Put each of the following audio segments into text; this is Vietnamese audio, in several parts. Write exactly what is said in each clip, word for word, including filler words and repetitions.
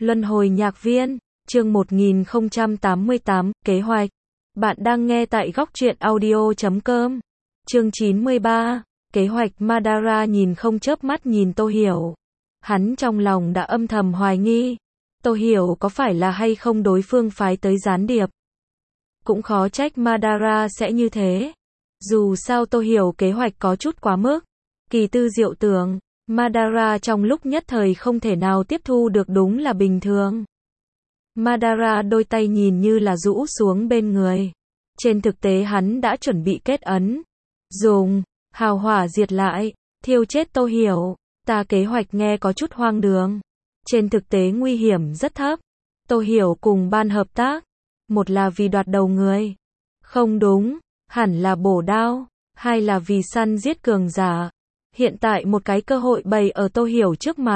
Luân hồi nhạc viên, chương một nghìn không trăm tám mươi tám, kế hoạch. Bạn đang nghe tại góc truyện audio chấm com. Chương chín mươi ba, kế hoạch. Madara nhìn không chớp mắt nhìn Tô Hiểu. Hắn trong lòng đã âm thầm hoài nghi. Tô Hiểu có phải là hay không đối phương phái tới gián điệp. Cũng khó trách Madara sẽ như thế. Dù sao Tô Hiểu kế hoạch có chút quá mức. Kỳ tư diệu tưởng. Madara trong lúc nhất thời không thể nào tiếp thu được, đúng là bình thường. Madara đôi tay nhìn như là rũ xuống bên người. Trên thực tế hắn đã chuẩn bị kết ấn. Dùng hào hỏa diệt lại, thiêu chết Tô Hiểu. Ta kế hoạch nghe có chút hoang đường. Trên thực tế nguy hiểm rất thấp. Tô Hiểu cùng ban hợp tác. Một là vì đoạt đầu người. Không đúng, hẳn là bổ đao. Hai là vì săn giết cường giả. Hiện tại một cái cơ hội bày ở Tô Hiểu trước mặt.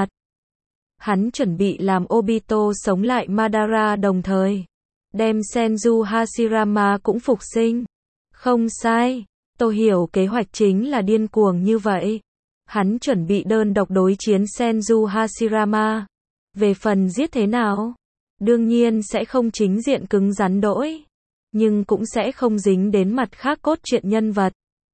Hắn chuẩn bị làm Obito sống lại Madara, đồng thời đem Senju Hashirama cũng phục sinh. Không sai, Tô Hiểu kế hoạch chính là điên cuồng như vậy. Hắn chuẩn bị đơn độc đối chiến Senju Hashirama. Về phần giết thế nào, đương nhiên sẽ không chính diện cứng rắn đỗi, nhưng cũng sẽ không dính đến mặt khác cốt truyện nhân vật.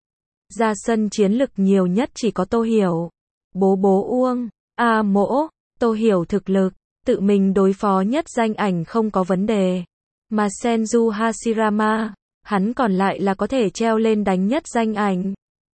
Ra sân chiến lực nhiều nhất chỉ có Tô Hiểu, bố bố Uông, A Mỗ. Tô Hiểu thực lực, tự mình đối phó nhất danh ảnh không có vấn đề. Mà Senju Hashirama, hắn còn lại là có thể treo lên đánh nhất danh ảnh.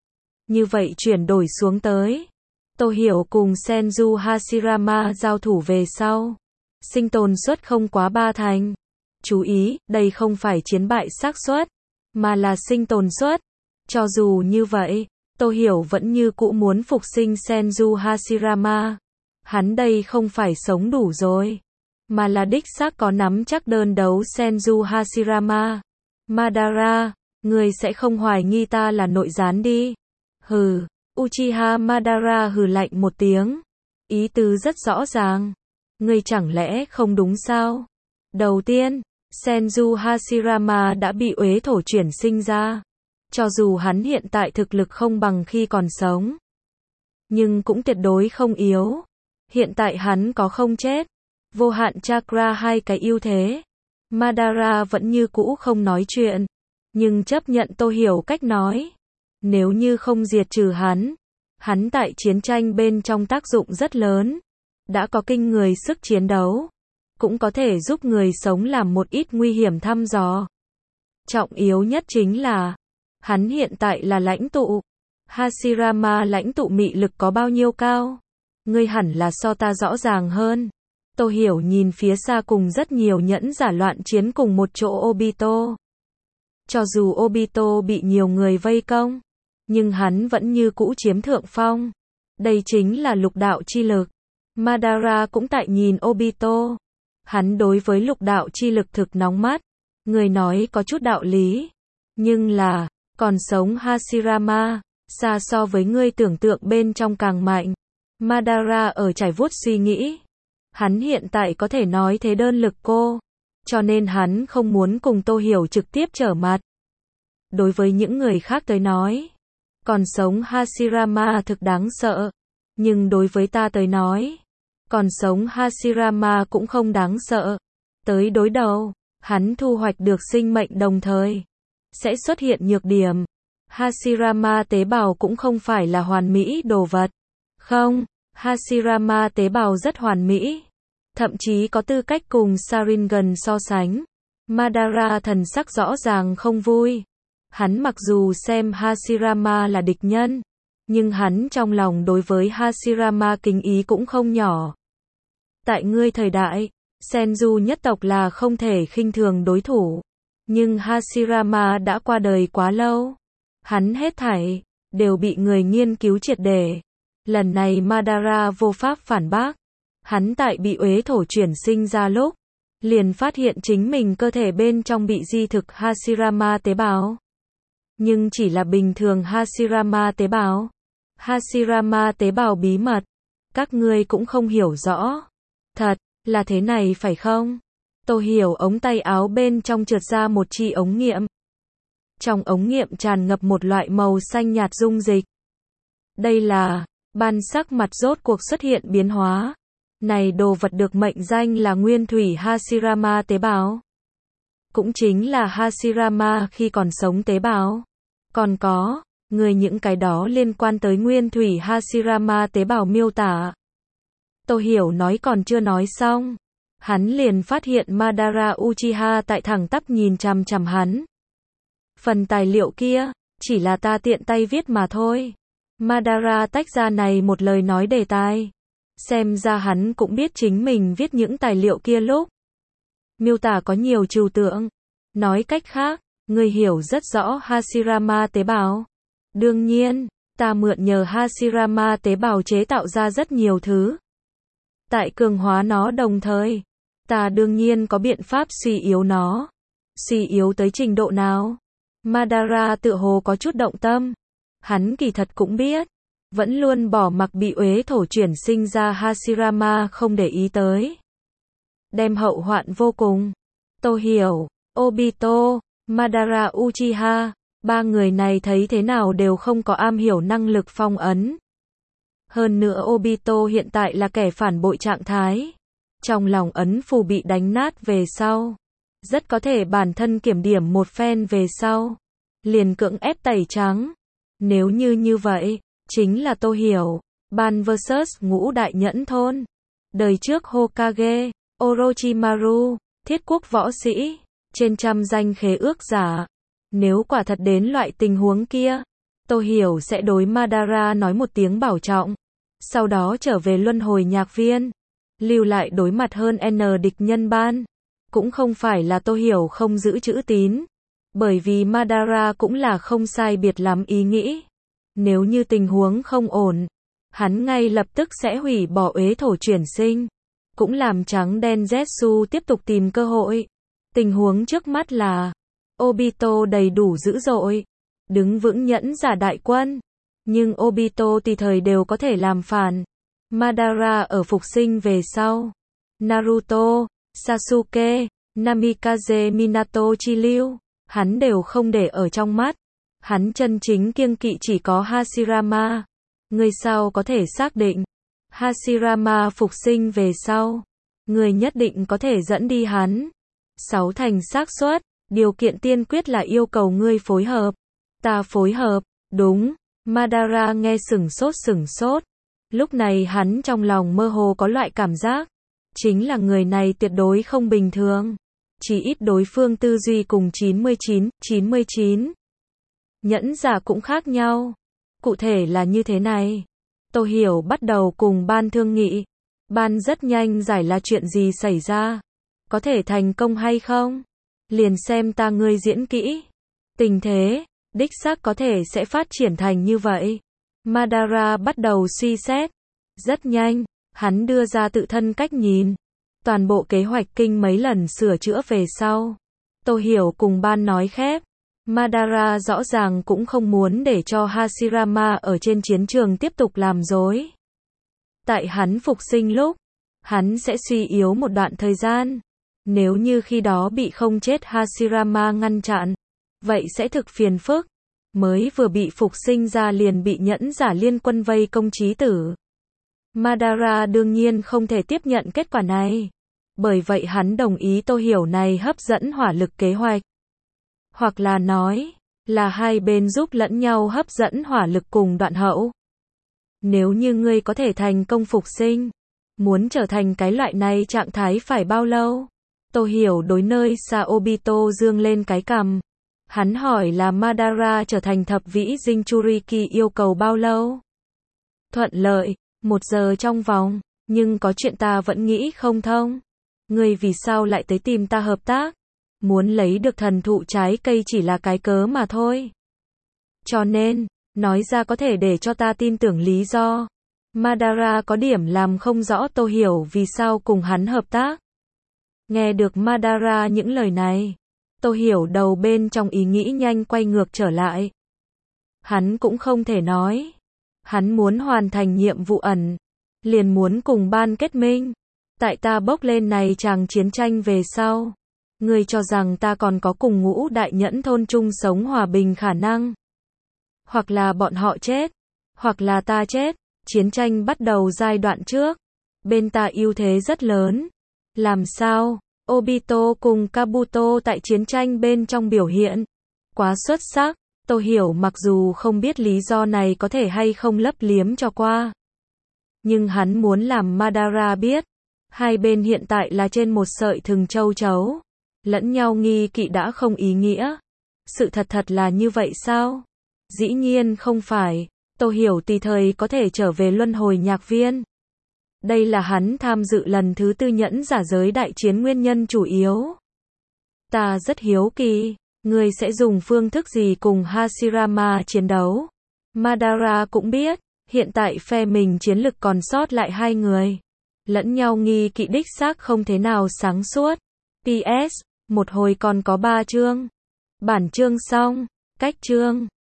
Như vậy chuyển đổi xuống tới. Tô Hiểu cùng Senju Hashirama giao thủ về sau. Sinh tồn suất không quá ba thành. Chú ý, đây không phải chiến bại xác suất, mà là sinh tồn suất. Cho dù như vậy, Tô Hiểu vẫn như cũ muốn phục sinh Senju Hashirama. Hắn đây không phải sống đủ rồi, mà là đích xác có nắm chắc đơn đấu Senju Hashirama. Madara, người sẽ không hoài nghi ta là nội gián đi. Hừ, Uchiha Madara hừ lạnh một tiếng. Ý tứ rất rõ ràng. Ngươi chẳng lẽ không đúng sao? Đầu tiên, Senju Hashirama đã bị uế thổ chuyển sinh ra. Cho dù hắn hiện tại thực lực không bằng khi còn sống, nhưng cũng tuyệt đối không yếu. Hiện tại hắn có không chết, vô hạn chakra, hai cái ưu thế. Madara vẫn như cũ không nói chuyện, nhưng chấp nhận Tô Hiểu cách nói. Nếu như không diệt trừ hắn, hắn tại chiến tranh bên trong tác dụng rất lớn. Đã có kinh người sức chiến đấu, cũng có thể giúp người sống làm một ít nguy hiểm thăm dò. Trọng yếu nhất chính là, hắn hiện tại là lãnh tụ. Hashirama lãnh tụ mị lực có bao nhiêu cao? Ngươi hẳn là so ta rõ ràng hơn. Tô Hiểu nhìn phía xa cùng rất nhiều nhẫn giả loạn chiến cùng một chỗ Obito. Cho dù Obito bị nhiều người vây công, nhưng hắn vẫn như cũ chiếm thượng phong. Đây chính là lục đạo chi lực. Madara cũng tại nhìn Obito. Hắn đối với lục đạo chi lực thực nóng mắt. Người nói có chút đạo lý. Nhưng là, còn sống Hashirama, xa so với ngươi tưởng tượng bên trong càng mạnh. Madara ở trải vuốt suy nghĩ. Hắn hiện tại có thể nói thế đơn lực cô. Cho nên hắn không muốn cùng Tô Hiểu trực tiếp trở mặt. Đối với những người khác tới nói, còn sống Hashirama thực đáng sợ. Nhưng đối với ta tới nói, còn sống Hashirama cũng không đáng sợ. Tới đối đầu, hắn thu hoạch được sinh mệnh đồng thời sẽ xuất hiện nhược điểm. Hashirama tế bào cũng không phải là hoàn mỹ đồ vật. Không, Hashirama tế bào rất hoàn mỹ. Thậm chí có tư cách cùng Sharingan so sánh. Madara thần sắc rõ ràng không vui. Hắn mặc dù xem Hashirama là địch nhân, nhưng hắn trong lòng đối với Hashirama kính ý cũng không nhỏ. Tại ngươi thời đại, Senju nhất tộc là không thể khinh thường đối thủ. Nhưng Hashirama đã qua đời quá lâu. Hắn hết thảy đều bị người nghiên cứu triệt để. Lần này Madara vô pháp phản bác. Hắn tại bị uế thổ chuyển sinh ra lúc, liền phát hiện chính mình cơ thể bên trong bị di thực Hashirama tế bào. Nhưng chỉ là bình thường Hashirama tế bào. Hashirama tế bào bí mật, các ngươi cũng không hiểu rõ. Thật, là thế này phải không? Tô Hiểu ống tay áo bên trong trượt ra một chi ống nghiệm. Trong ống nghiệm tràn ngập một loại màu xanh nhạt dung dịch. Đây là, ban sắc mặt rốt cuộc xuất hiện biến hóa. Này đồ vật được mệnh danh là nguyên thủy Hashirama tế bào. Cũng chính là Hashirama khi còn sống tế bào. Còn có, người những cái đó liên quan tới nguyên thủy Hashirama tế bào miêu tả. Tô Hiểu nói còn chưa nói xong. Hắn liền phát hiện Madara Uchiha tại thẳng tắp nhìn chằm chằm hắn. Phần tài liệu kia, chỉ là ta tiện tay viết mà thôi. Madara tách ra này một lời nói đề tài. Xem ra hắn cũng biết chính mình viết những tài liệu kia lúc miêu tả có nhiều trừu tượng. Nói cách khác, người hiểu rất rõ Hashirama tế bào. Đương nhiên, ta mượn nhờ Hashirama tế bào chế tạo ra rất nhiều thứ. Tại cường hóa nó đồng thời, ta đương nhiên có biện pháp suy yếu nó. Suy yếu tới trình độ nào? Madara tựa hồ có chút động tâm. Hắn kỳ thật cũng biết, vẫn luôn bỏ mặc bị uế thổ chuyển sinh ra Hashirama không để ý tới. Đem hậu hoạn vô cùng. Tô Hiểu, Obito, Madara Uchiha, ba người này thấy thế nào đều không có am hiểu năng lực phong ấn. Hơn nữa Obito hiện tại là kẻ phản bội trạng thái. Trong lòng ấn phù bị đánh nát về sau. Rất có thể bản thân kiểm điểm một phen về sau. Liền cưỡng ép tẩy trắng. Nếu như như vậy, chính là Tô Hiểu, Ban versus ngũ đại nhẫn thôn. Đời trước Hokage, Orochimaru, thiết quốc võ sĩ, trên trăm danh khế ước giả. Nếu quả thật đến loại tình huống kia, Tô Hiểu sẽ đối Madara nói một tiếng bảo trọng. Sau đó trở về luân hồi nhạc viên. Lưu lại đối mặt hơn N địch nhân ban. Cũng không phải là Tô Hiểu không giữ chữ tín. Bởi vì Madara cũng là không sai biệt lắm ý nghĩ. Nếu như tình huống không ổn, hắn ngay lập tức sẽ hủy bỏ uế thổ chuyển sinh. Cũng làm trắng đen Zetsu tiếp tục tìm cơ hội. Tình huống trước mắt là Obito đầy đủ dữ dội, đứng vững nhẫn giả đại quân. Nhưng Obito tùy thời đều có thể làm phản. Madara ở phục sinh về sau. Naruto, Sasuke, Namikaze Minato chi lưu, hắn đều không để ở trong mắt. Hắn chân chính kiêng kỵ chỉ có Hashirama. Người sau có thể xác định, Hashirama phục sinh về sau, người nhất định có thể dẫn đi hắn. Sáu thành xác suất, điều kiện tiên quyết là yêu cầu ngươi phối hợp. Ta phối hợp, đúng. Madara nghe sửng sốt sửng sốt. Lúc này hắn trong lòng mơ hồ có loại cảm giác. Chính là người này tuyệt đối không bình thường. Chỉ ít đối phương tư duy cùng chín mươi chín, chín mươi chín. Nhẫn giả cũng khác nhau. Cụ thể là như thế này. Tô Hiểu bắt đầu cùng ban thương nghị. Ban rất nhanh giải là chuyện gì xảy ra. Có thể thành công hay không? Liền xem ta ngươi diễn kỹ. Tình thế, đích xác có thể sẽ phát triển thành như vậy. Madara bắt đầu suy xét. Rất nhanh, hắn đưa ra tự thân cách nhìn. Toàn bộ kế hoạch kinh mấy lần sửa chữa về sau. Tô Hiểu cùng ban nói khép. Madara rõ ràng cũng không muốn để cho Hashirama ở trên chiến trường tiếp tục làm dối. Tại hắn phục sinh lúc, hắn sẽ suy yếu một đoạn thời gian. Nếu như khi đó bị không chết Hashirama ngăn chặn, vậy sẽ thực phiền phức. Mới vừa bị phục sinh ra liền bị nhẫn giả liên quân vây công chí tử. Madara đương nhiên không thể tiếp nhận kết quả này. Bởi vậy hắn đồng ý Tô Hiểu này hấp dẫn hỏa lực kế hoạch. Hoặc là nói, là hai bên giúp lẫn nhau hấp dẫn hỏa lực cùng đoạn hậu. Nếu như ngươi có thể thành công phục sinh, muốn trở thành cái loại này trạng thái phải bao lâu? Tô Hiểu đối nơi xa Obito dương lên cái cằm. Hắn hỏi là Madara trở thành thập vĩ Jinchuriki yêu cầu bao lâu? Thuận lợi, một giờ trong vòng, nhưng có chuyện ta vẫn nghĩ không thông. Ngươi vì sao lại tới tìm ta hợp tác? Muốn lấy được thần thụ trái cây chỉ là cái cớ mà thôi. Cho nên, nói ra có thể để cho ta tin tưởng lý do. Madara có điểm làm không rõ Tô Hiểu vì sao cùng hắn hợp tác. Nghe được Madara những lời này, Tô Hiểu đầu bên trong ý nghĩ nhanh quay ngược trở lại. Hắn cũng không thể nói. Hắn muốn hoàn thành nhiệm vụ ẩn. Liền muốn cùng ban kết minh. Tại ta bốc lên này chàng chiến tranh về sau. Ngươi cho rằng ta còn có cùng ngũ đại nhẫn thôn chung sống hòa bình khả năng. Hoặc là bọn họ chết. Hoặc là ta chết. Chiến tranh bắt đầu giai đoạn trước. bên ta ưu thế rất lớn. Làm sao? Obito cùng Kabuto tại chiến tranh bên trong biểu hiện quá xuất sắc. Tô Hiểu mặc dù không biết lý do này có thể hay không lấp liếm cho qua, nhưng hắn muốn làm Madara biết, hai bên hiện tại là trên một sợi thừng châu chấu, lẫn nhau nghi kỵ đã không ý nghĩa. Sự thật thật là như vậy sao? Dĩ nhiên không phải. Tô Hiểu tùy thời có thể trở về luân hồi nhạc viên. Đây là hắn tham dự lần thứ tư nhẫn giả giới đại chiến nguyên nhân chủ yếu. Ta rất hiếu kỳ, người sẽ dùng phương thức gì cùng Hashirama chiến đấu? Madara cũng biết, hiện tại phe mình chiến lực còn sót lại hai người. Lẫn nhau nghi kỵ đích xác không thế nào sáng suốt. pê ét, một hồi còn có ba chương. Bản chương xong, cách chương.